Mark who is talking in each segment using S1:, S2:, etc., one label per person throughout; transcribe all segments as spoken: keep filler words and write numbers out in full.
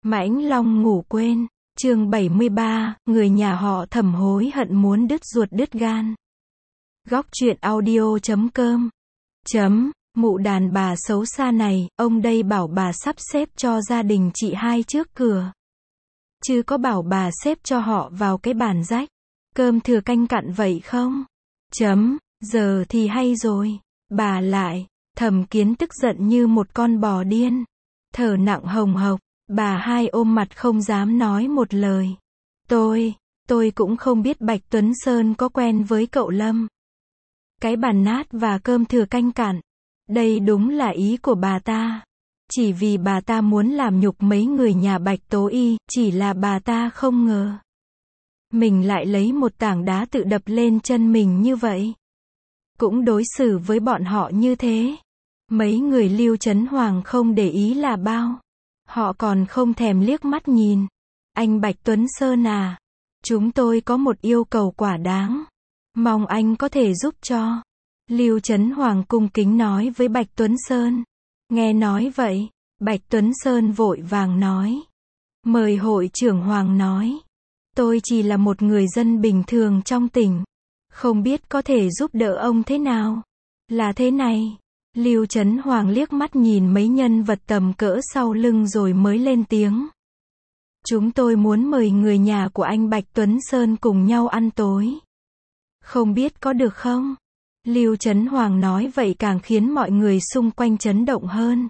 S1: Mãnh Long ngủ quên, chương bảy mươi ba, người nhà họ Thẩm hối hận muốn đứt ruột đứt gan. Góc truyện audio chấm com chấm, mụ đàn bà xấu xa này, ông đây bảo bà sắp xếp cho gia đình chị hai trước cửa. Chứ có bảo bà xếp cho họ vào cái bàn rách, cơm thừa canh cặn vậy không? Chấm, giờ thì hay rồi. Bà lại, Thẩm Kiến tức giận như một con bò điên. Thở nặng hồng hộc, bà hai ôm mặt không dám nói một lời. Tôi, tôi cũng không biết Bạch Tuấn Sơn có quen với cậu Lâm. Cái bàn nát và cơm thừa canh cặn. Đây đúng là ý của bà ta. Chỉ vì bà ta muốn làm nhục mấy người nhà Bạch Tố Y, chỉ là bà ta không ngờ. Mình lại lấy một tảng đá tự đập lên chân mình như vậy. Cũng đối xử với bọn họ như thế. Mấy người Lưu Chấn Hoàng không để ý là bao. Họ còn không thèm liếc mắt nhìn. Anh Bạch Tuấn Sơn à, chúng tôi có một yêu cầu quả đáng. Mong anh có thể giúp cho. Lưu Chấn Hoàng cung kính nói với Bạch Tuấn Sơn. Nghe nói vậy, Bạch Tuấn Sơn vội vàng nói. Mời hội trưởng Hoàng nói. Tôi chỉ là một người dân bình thường trong tỉnh. Không biết có thể giúp đỡ ông thế nào. Là thế này. Lưu Chấn Hoàng liếc mắt nhìn mấy nhân vật tầm cỡ sau lưng rồi mới lên tiếng. Chúng tôi muốn mời người nhà của anh Bạch Tuấn Sơn cùng nhau ăn tối. Không biết có được không? Lưu Chấn Hoàng nói vậy càng khiến mọi người xung quanh chấn động hơn.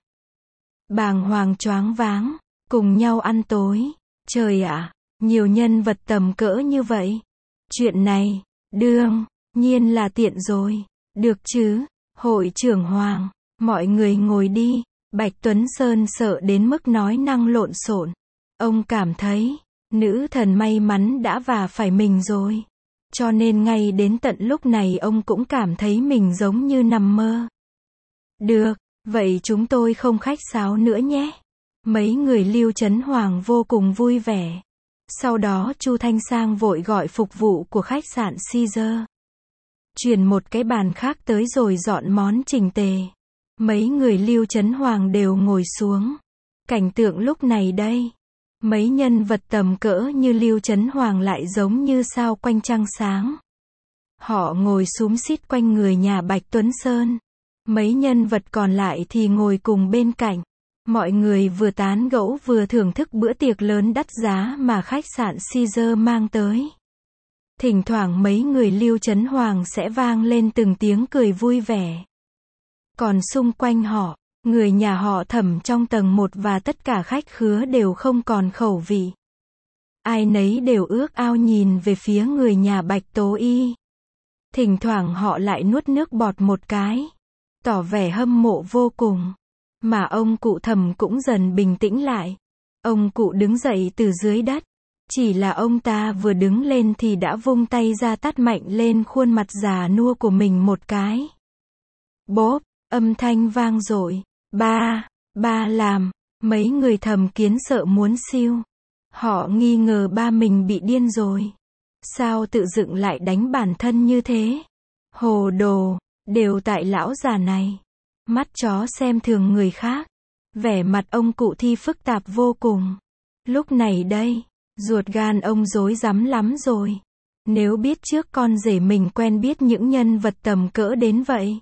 S1: Bàng hoàng choáng váng, cùng nhau ăn tối. Trời ạ, nhiều nhân vật tầm cỡ như vậy. Chuyện này, đương nhiên là tiện rồi. Được chứ, hội trưởng Hoàng, mọi người ngồi đi. Bạch Tuấn Sơn sợ đến mức nói năng lộn xộn. Ông cảm thấy, nữ thần may mắn đã vả phải mình rồi. Cho nên ngay đến tận lúc này ông cũng cảm thấy mình giống như nằm mơ. Được, vậy chúng tôi không khách sáo nữa nhé. Mấy người Lưu Chấn Hoàng vô cùng vui vẻ. Sau đó Chu Thanh Sang vội gọi phục vụ của khách sạn Caesar. Chuyển một cái bàn khác tới rồi dọn món chỉnh tề. Mấy người Lưu Chấn Hoàng đều ngồi xuống. Cảnh tượng lúc này đây. Mấy nhân vật tầm cỡ như Lưu Chấn Hoàng lại giống như sao quanh trăng sáng. Họ ngồi xúm xít quanh người nhà Bạch Tuấn Sơn. Mấy nhân vật còn lại thì ngồi cùng bên cạnh. Mọi người vừa tán gẫu vừa thưởng thức bữa tiệc lớn đắt giá mà khách sạn Caesar mang tới. Thỉnh thoảng mấy người Lưu Chấn Hoàng sẽ vang lên từng tiếng cười vui vẻ. Còn xung quanh họ, người nhà họ Thẩm trong tầng một và tất cả khách khứa đều không còn khẩu vị. Ai nấy đều ước ao nhìn về phía người nhà Bạch Tố Y. Thỉnh thoảng họ lại nuốt nước bọt một cái, tỏ vẻ hâm mộ vô cùng. Mà ông cụ Thẩm cũng dần bình tĩnh lại. Ông cụ đứng dậy từ dưới đất. Chỉ là ông ta vừa đứng lên thì đã vung tay ra tát mạnh lên khuôn mặt già nua của mình một cái. Bốp, âm thanh vang dội. Ba, ba làm. Mấy người Thẩm Kiến sợ muốn siêu. Họ nghi ngờ ba mình bị điên rồi. Sao tự dựng lại đánh bản thân như thế? Hồ đồ, đều tại lão già này. Mắt chó xem thường người khác. Vẻ mặt ông cụ Thi phức tạp vô cùng. Lúc này đây, ruột gan ông rối rắm lắm rồi. Nếu biết trước con rể mình quen biết những nhân vật tầm cỡ đến vậy.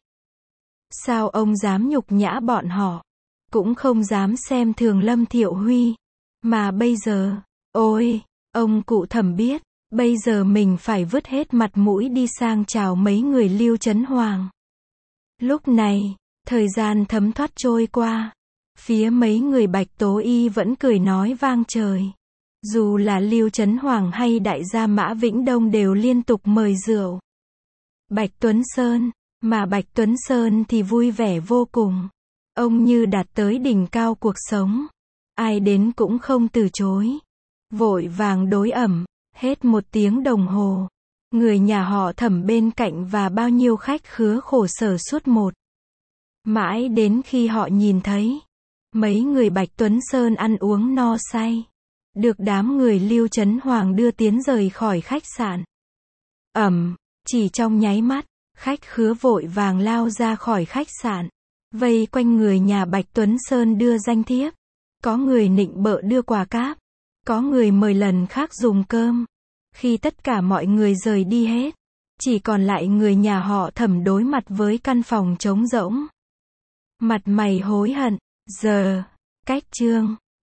S1: Sao ông dám nhục nhã bọn họ? Cũng không dám xem thường Lâm Thiệu Huy. Mà bây giờ, ôi, ông cụ Thẩm biết, bây giờ mình phải vứt hết mặt mũi đi sang chào mấy người Lưu Chấn Hoàng. Lúc này, thời gian thấm thoát trôi qua. Phía mấy người Bạch Tố Y vẫn cười nói vang trời. Dù là Lưu Chấn Hoàng hay đại gia Mã Vĩnh Đông đều liên tục mời rượu. Bạch Tuấn Sơn, mà Bạch Tuấn Sơn thì vui vẻ vô cùng. Ông như đạt tới đỉnh cao cuộc sống. Ai đến cũng không từ chối. Vội vàng đối ẩm, hết một tiếng đồng hồ. Người nhà họ Thẩm bên cạnh và bao nhiêu khách khứa khổ sở suốt một. Mãi đến khi họ nhìn thấy. Mấy người Bạch Tuấn Sơn ăn uống no say. Được đám người Lưu Chấn Hoàng đưa tiến rời khỏi khách sạn. Ẩm, chỉ trong nháy mắt, khách khứa vội vàng lao ra khỏi khách sạn. Vây quanh người nhà Bạch Tuấn Sơn đưa danh thiếp. Có người nịnh bợ đưa quà cáp. Có người mời lần khác dùng cơm. Khi tất cả mọi người rời đi hết, chỉ còn lại người nhà họ Thẩm đối mặt với căn phòng trống rỗng. Mặt mày hối hận. Giờ, cách chương